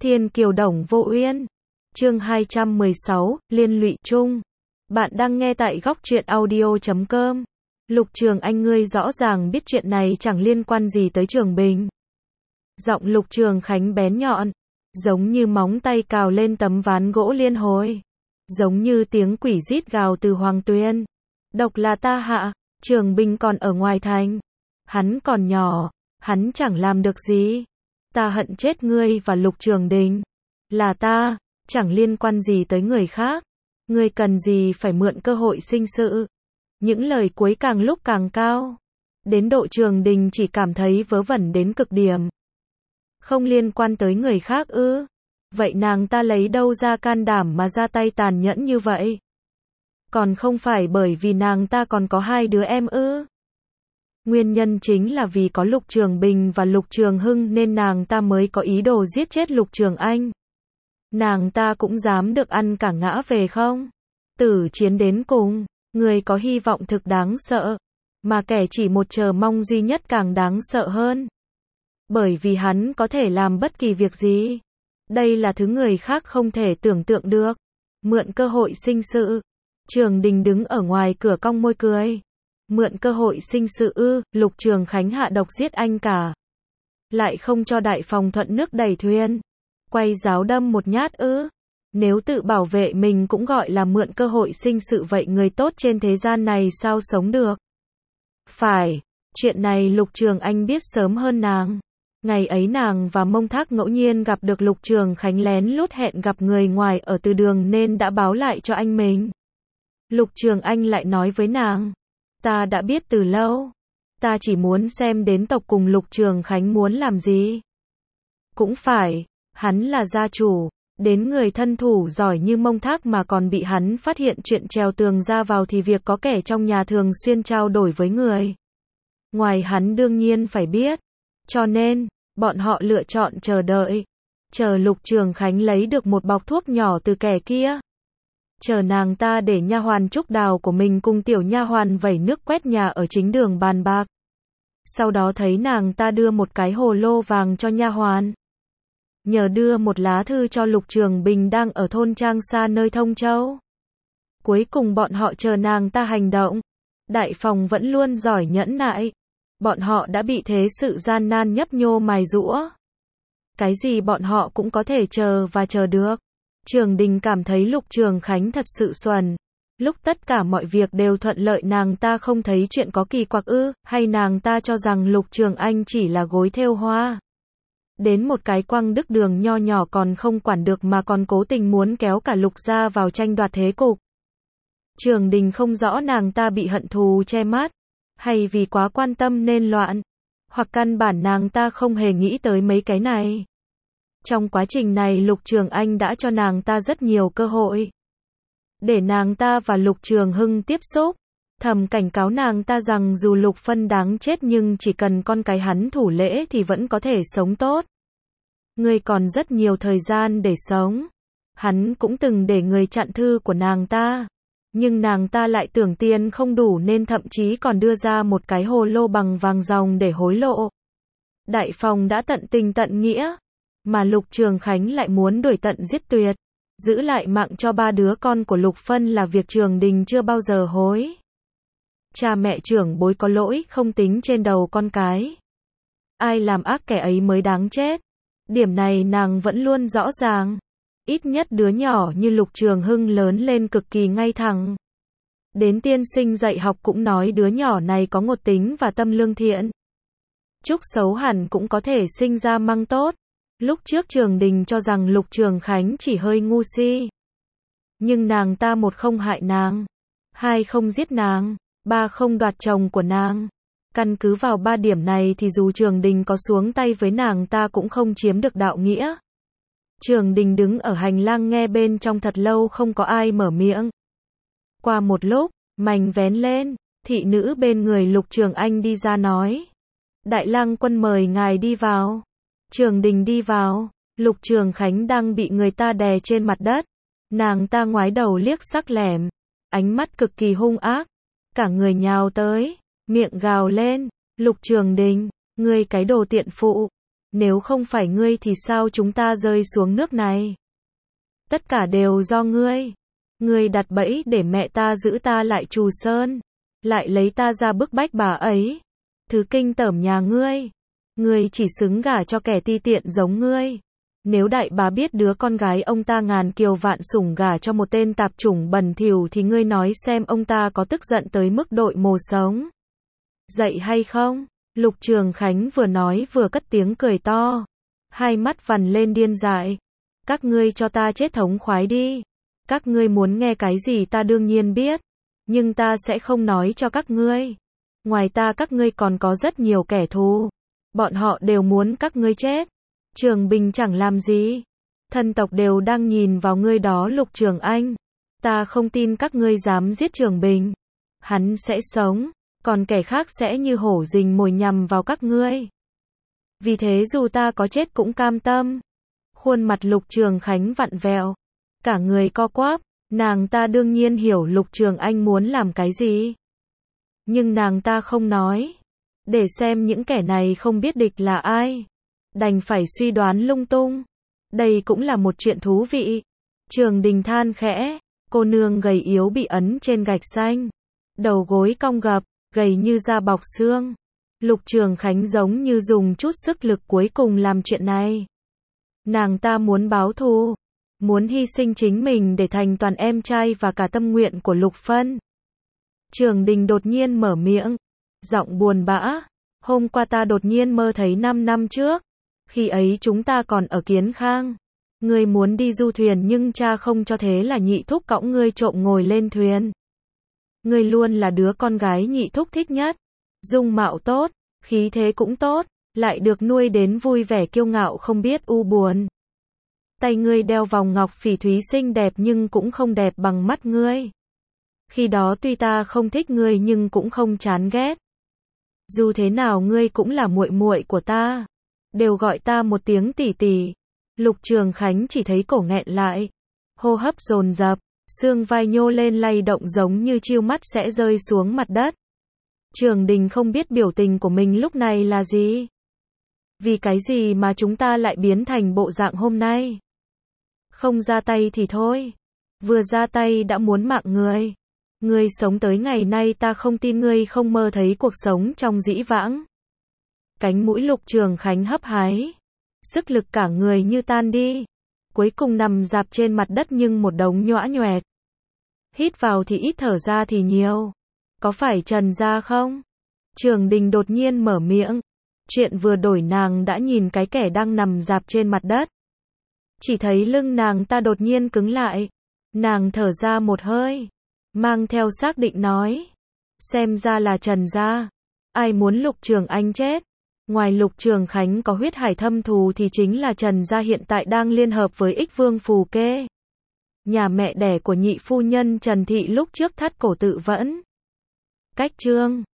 Thiên kiều đồng vô uyên. Chương 216, liên lụy chung. Bạn đang nghe tại góc truyện audio.com. Lục Trường Anh, ngươi rõ ràng biết chuyện này chẳng liên quan gì tới Trường Bình. Giọng Lục Trường Khánh bén nhọn, giống như móng tay cào lên tấm ván gỗ liên hồi, giống như tiếng quỷ rít gào từ Hoàng Tuyên. Độc là ta hạ, Trường Bình còn ở ngoài thành. Hắn còn nhỏ, hắn chẳng làm được gì. Ta hận chết ngươi và Lục Trường Đình. Là ta, chẳng liên quan gì tới người khác. Ngươi cần gì phải mượn cơ hội sinh sự. Những lời cuối càng lúc càng cao. Đến độ Trường Đình chỉ cảm thấy vớ vẩn đến cực điểm. Không liên quan tới người khác ư? Vậy nàng ta lấy đâu ra can đảm mà ra tay tàn nhẫn như vậy? Còn không phải bởi vì nàng ta còn có 2 đứa em ư? Nguyên nhân chính là vì có Lục Trường Bình và Lục Trường Hưng nên nàng ta mới có ý đồ giết chết Lục Trường Anh. Nàng ta cũng dám được ăn cả ngã về không? Tử chiến đến cùng, người có hy vọng thực đáng sợ, mà kẻ chỉ một chờ mong duy nhất càng đáng sợ hơn. Bởi vì hắn có thể làm bất kỳ việc gì. Đây là thứ người khác không thể tưởng tượng được. Mượn cơ hội sinh sự. Trường Đình đứng ở ngoài cửa cong môi cười. Mượn cơ hội sinh sự ư? Lục Trường Khánh hạ độc giết anh cả. Lại không cho đại phòng thuận nước đẩy thuyền. Quay giáo đâm một nhát ư? Nếu tự bảo vệ mình cũng gọi là mượn cơ hội sinh sự, vậy người tốt trên thế gian này sao sống được? Phải, chuyện này Lục Trường Anh biết sớm hơn nàng. Ngày ấy nàng và Mông Thác ngẫu nhiên gặp được Lục Trường Khánh lén lút hẹn gặp người ngoài ở từ đường nên đã báo lại cho anh mình. Lục Trường Anh lại nói với nàng, ta đã biết từ lâu. Ta chỉ muốn xem đến tột cùng Lục Trường Khánh muốn làm gì. Cũng phải, hắn là gia chủ, đến người thân thủ giỏi như Mông Thác mà còn bị hắn phát hiện chuyện trèo tường ra vào thì việc có kẻ trong nhà thường xuyên trao đổi với người ngoài hắn đương nhiên phải biết. Cho nên, bọn họ lựa chọn chờ đợi. Chờ Lục Trường Khánh lấy được một bọc thuốc nhỏ từ kẻ kia. Chờ nàng ta để nha hoàn Trúc Đào của mình cùng tiểu nha hoàn vẩy nước quét nhà ở chính đường bàn bạc. Sau đó thấy nàng ta đưa một cái hồ lô vàng cho nha hoàn. Nhờ đưa một lá thư cho Lục Trường Bình đang ở thôn Trang xa nơi Thông Châu. Cuối cùng bọn họ chờ nàng ta hành động. Đại phòng vẫn luôn giỏi nhẫn nại. Bọn họ đã bị thế sự gian nan nhấp nhô mài giũa. Cái gì bọn họ cũng có thể chờ và chờ được. Trường Đình cảm thấy Lục Trường Khánh thật sự xuẩn. Lúc tất cả mọi việc đều thuận lợi nàng ta không thấy chuyện có kỳ quặc ư? Hay nàng ta cho rằng Lục Trường Anh chỉ là gối thêu hoa? Đến một cái quăng đức đường nho nhỏ còn không quản được mà còn cố tình muốn kéo cả Lục gia vào tranh đoạt thế cục. Trường Đình không rõ nàng ta bị hận thù che mắt, hay vì quá quan tâm nên loạn, hoặc căn bản nàng ta không hề nghĩ tới mấy cái này. Trong quá trình này Lục Trường Anh đã cho nàng ta rất nhiều cơ hội. Để nàng ta và Lục Trường Hưng tiếp xúc, thầm cảnh cáo nàng ta rằng dù Lục Phân đáng chết nhưng chỉ cần con cái hắn thủ lễ thì vẫn có thể sống tốt. Ngươi còn rất nhiều thời gian để sống. Hắn cũng từng để người chặn thư của nàng ta. Nhưng nàng ta lại tưởng tiền không đủ nên thậm chí còn đưa ra một cái hồ lô bằng vàng ròng để hối lộ. Đại phòng đã tận tình tận nghĩa, mà Lục Trường Khánh lại muốn đuổi tận giết tuyệt, giữ lại mạng cho 3 đứa con của Lục Phân là việc Trường Đình chưa bao giờ hối. Cha mẹ trưởng bối có lỗi không tính trên đầu con cái. Ai làm ác kẻ ấy mới đáng chết. Điểm này nàng vẫn luôn rõ ràng. Ít nhất đứa nhỏ như Lục Trường Hưng lớn lên cực kỳ ngay thẳng. Đến tiên sinh dạy học cũng nói đứa nhỏ này có ngột tính và tâm lương thiện. Trúc xấu hẳn cũng có thể sinh ra măng tốt. Lúc trước Trường Đình cho rằng Lục Trường Khánh chỉ hơi ngu si. Nhưng nàng ta 1 không hại nàng, 2 không giết nàng, 3 không đoạt chồng của nàng. Căn cứ vào 3 điểm này thì dù Trường Đình có xuống tay với nàng ta cũng không chiếm được đạo nghĩa. Trường Đình đứng ở hành lang nghe bên trong thật lâu không có ai mở miệng. Qua một lúc, mành vén lên, thị nữ bên người Lục Trường Anh đi ra nói. Đại lang quân mời ngài đi vào. Trường Đình đi vào, Lục Trường Khánh đang bị người ta đè trên mặt đất. Nàng ta ngoái đầu liếc sắc lẻm, ánh mắt cực kỳ hung ác. Cả người nhào tới, miệng gào lên. Lục Trường Đình, ngươi cái đồ tiện phụ. Nếu không phải ngươi thì sao chúng ta rơi xuống nước này? Tất cả đều do ngươi. Ngươi đặt bẫy để mẹ ta giữ ta lại Trù Sơn, lại lấy ta ra bức bách bà ấy. Thứ kinh tởm nhà ngươi. Ngươi chỉ xứng gả cho kẻ ti tiện giống ngươi. Nếu đại bá biết đứa con gái ông ta ngàn kiều vạn sủng gả cho một tên tạp chủng bẩn thỉu thì ngươi nói xem ông ta có tức giận tới mức đội mồ sống dậy hay không? Lục Trường Khánh vừa nói vừa cất tiếng cười to, hai mắt vằn lên điên dại. Các ngươi cho ta chết thống khoái đi. Các ngươi muốn nghe cái gì ta đương nhiên biết, nhưng ta sẽ không nói cho các ngươi. Ngoài ta các ngươi còn có rất nhiều kẻ thù. Bọn họ đều muốn các ngươi chết. Trường Bình chẳng làm gì. Thân tộc đều đang nhìn vào ngươi đó Lục Trường Anh. Ta không tin các ngươi dám giết Trường Bình. Hắn sẽ sống, còn kẻ khác sẽ như hổ rình mồi nhằm vào các ngươi. Vì thế dù ta có chết cũng cam tâm. Khuôn mặt Lục Trường Khánh vặn vẹo, cả người co quắp. Nàng ta đương nhiên hiểu Lục Trường Anh muốn làm cái gì, nhưng nàng ta không nói, để xem những kẻ này không biết địch là ai, đành phải suy đoán lung tung. Đây cũng là một chuyện thú vị. Trường Đình than khẽ, cô nương gầy yếu bị ấn trên gạch xanh, đầu gối cong gập, gầy như da bọc xương. Lục Trường Khánh giống như dùng chút sức lực cuối cùng làm chuyện này. Nàng ta muốn báo thù, muốn hy sinh chính mình để thành toàn em trai và cả tâm nguyện của Lục Phân. Trường Đình đột nhiên mở miệng, giọng buồn bã. Hôm qua ta đột nhiên mơ thấy 5 năm trước. Khi ấy chúng ta còn ở Kiến Khang. Ngươi muốn đi du thuyền nhưng cha không cho, thế là nhị thúc cõng ngươi trộm ngồi lên thuyền. Ngươi luôn là đứa con gái nhị thúc thích nhất. Dung mạo tốt, khí thế cũng tốt, lại được nuôi đến vui vẻ kiêu ngạo không biết u buồn. Tay ngươi đeo vòng ngọc phỉ thúy xinh đẹp nhưng cũng không đẹp bằng mắt ngươi. Khi đó tuy ta không thích ngươi nhưng cũng không chán ghét. Dù thế nào ngươi cũng là muội muội của ta. Đều gọi ta một tiếng tỷ tỷ. Lục Trường Khánh chỉ thấy cổ nghẹn lại, hô hấp dồn dập, xương vai nhô lên lay động giống như chiêu mắt sẽ rơi xuống mặt đất. Trường Đình không biết biểu tình của mình lúc này là gì. Vì cái gì mà chúng ta lại biến thành bộ dạng hôm nay? Không ra tay thì thôi, vừa ra tay đã muốn mạng người. Ngươi sống tới ngày nay ta không tin ngươi không mơ thấy cuộc sống trong dĩ vãng. Cánh mũi Lục Trường Khánh hấp hái, sức lực cả người như tan đi, cuối cùng nằm rạp trên mặt đất nhưng một đống nhõa nhoẹt. Hít vào thì ít, thở ra thì nhiều. Có phải Trần gia không? Trường Đình đột nhiên mở miệng. Chuyện vừa đổi, nàng đã nhìn cái kẻ đang nằm rạp trên mặt đất. Chỉ thấy lưng nàng ta đột nhiên cứng lại. Nàng thở ra một hơi, mang theo xác định nói, xem ra là Trần gia. Ai muốn Lục Trường Anh chết? Ngoài Lục Trường Khánh có huyết hải thâm thù thì chính là Trần gia hiện tại đang liên hợp với Ích Vương Phù Kê, nhà mẹ đẻ của nhị phu nhân Trần Thị lúc trước thắt cổ tự vẫn. Cách chương